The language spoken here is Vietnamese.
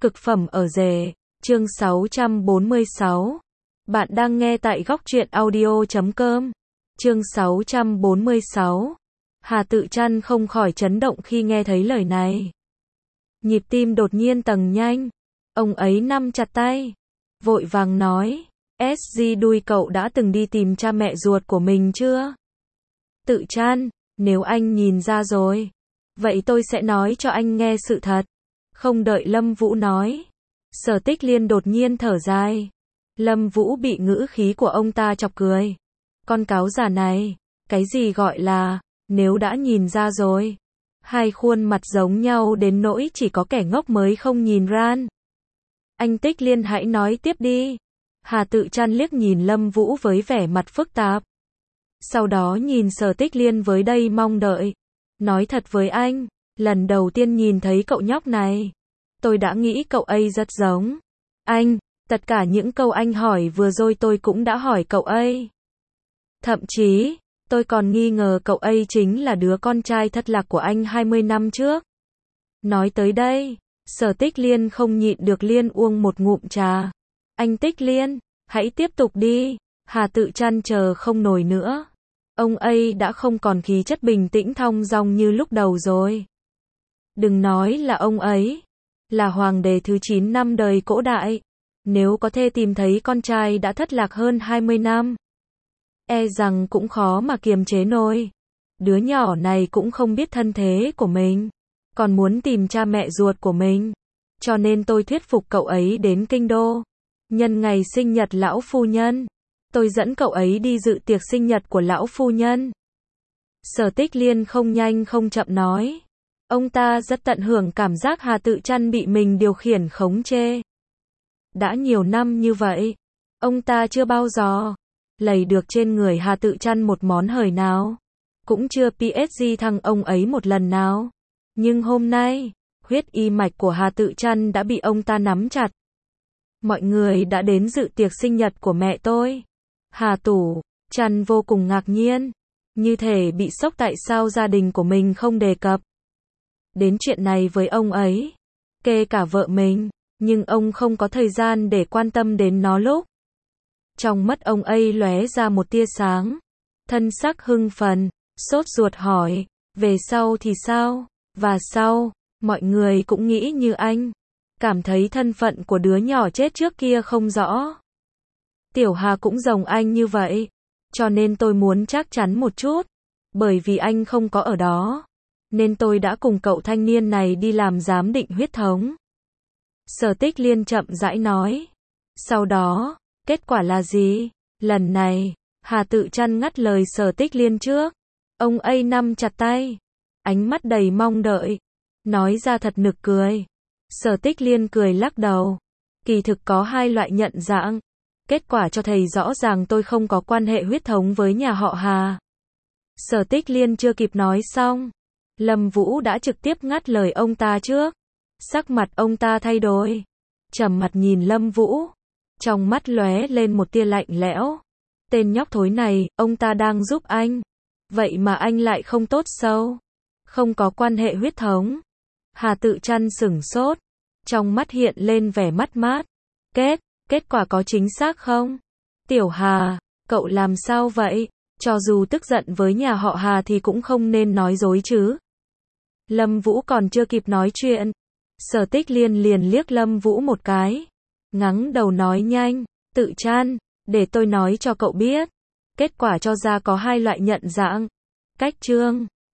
Cực phẩm ở rể, chương 646. Bạn đang nghe tại góc truyện audio.com. Chương 646. Hà Tự Trăn không khỏi chấn động khi nghe thấy lời này. Nhịp tim đột nhiên tăng nhanh. Ông ấy nắm chặt tay, vội vàng nói, SG đuôi, cậu đã từng đi tìm cha mẹ ruột của mình chưa? Tự Trăn, nếu anh nhìn ra rồi, vậy tôi sẽ nói cho anh nghe sự thật. Không đợi Lâm Vũ nói, Sở Tích Liên đột nhiên thở dài. Lâm Vũ bị ngữ khí của ông ta chọc cười. Con cáo già này, cái gì gọi là, nếu đã nhìn ra rồi. Hai khuôn mặt giống nhau đến nỗi chỉ có kẻ ngốc mới không nhìn ra. Anh Tích Liên hãy nói tiếp đi. Hà Tự Trăn liếc nhìn Lâm Vũ với vẻ mặt phức tạp. Sau đó nhìn Sở Tích Liên với đầy mong đợi. Nói thật với anh, lần đầu tiên nhìn thấy cậu nhóc này, tôi đã nghĩ cậu ấy rất giống anh. Tất cả những câu anh hỏi vừa rồi tôi cũng đã hỏi cậu ấy. Thậm chí, tôi còn nghi ngờ cậu ấy chính là đứa con trai thất lạc của anh 20 năm trước. Nói tới đây, Sở Tích Liên không nhịn được liên uống một ngụm trà. Anh Tích Liên, hãy tiếp tục đi. Hà Tự Trăn chờ không nổi nữa. Ông ấy đã không còn khí chất bình tĩnh thong dong như lúc đầu rồi. Đừng nói là ông ấy, là hoàng đế thứ 9 năm đời Cổ Đại. Nếu có thể tìm thấy con trai đã thất lạc hơn 20 năm, e rằng cũng khó mà kiềm chế nổi. Đứa nhỏ này cũng không biết thân thế của mình, còn muốn tìm cha mẹ ruột của mình. Cho nên tôi thuyết phục cậu ấy đến kinh đô. Nhân ngày sinh nhật lão phu nhân, tôi dẫn cậu ấy đi dự tiệc sinh nhật của lão phu nhân. Sở Tích Liên không nhanh không chậm nói. Ông ta rất tận hưởng cảm giác Hà Tự Trăn bị mình điều khiển khống chế. Đã nhiều năm như vậy, ông ta chưa bao giờ lầy được trên người Hà Tự Trăn một món hời nào, cũng chưa PSG thăng ông ấy một lần nào. Nhưng hôm nay, huyết y mạch của Hà Tự Trăn đã bị ông ta nắm chặt. Mọi người đã đến dự tiệc sinh nhật của mẹ tôi. Hà Tủ Trăn vô cùng ngạc nhiên, như thể bị sốc tại sao gia đình của mình không đề cập đến chuyện này với ông ấy, kể cả vợ mình. Nhưng ông không có thời gian để quan tâm đến nó lúc. Trong mắt ông ấy lóe ra một tia sáng. Thân sắc hưng phấn, sốt ruột hỏi, về sau thì sao? Và sau, mọi người cũng nghĩ như anh. Cảm thấy thân phận của đứa nhỏ chết trước kia không rõ. Tiểu Hà cũng giống anh như vậy. Cho nên tôi muốn chắc chắn một chút. Bởi vì anh không có ở đó, nên tôi đã cùng cậu thanh niên này đi làm giám định huyết thống. Sở Tích Liên chậm rãi nói. Sau đó, kết quả là gì? Lần này, Hà Tự Trăn ngắt lời Sở Tích Liên trước. Ông ấy nắm chặt tay, ánh mắt đầy mong đợi, nói ra thật nực cười. Sở Tích Liên cười lắc đầu. Kỳ thực có hai loại nhận dạng. Kết quả cho thấy rõ ràng tôi không có quan hệ huyết thống với nhà họ Hà. Sở Tích Liên chưa kịp nói xong, Lâm Vũ đã trực tiếp ngắt lời ông ta trước. Sắc mặt ông ta thay đổi, trầm mặt nhìn Lâm Vũ, trong mắt lóe lên một tia lạnh lẽo. Tên nhóc thối này, ông ta đang giúp anh, vậy mà anh lại không tốt sao? Không có quan hệ huyết thống. Hà Tự Trăn sửng sốt, trong mắt hiện lên vẻ mất mát. Kết quả có chính xác không? Tiểu Hà, cậu làm sao vậy? Cho dù tức giận với nhà họ Hà thì cũng không nên nói dối chứ. Lâm Vũ còn chưa kịp nói chuyện, Sở Tích Liên liền liếc Lâm Vũ một cái, ngắng đầu nói nhanh, Tự Trăn, để tôi nói cho cậu biết. Kết quả cho ra có hai loại nhận dạng. Cách chương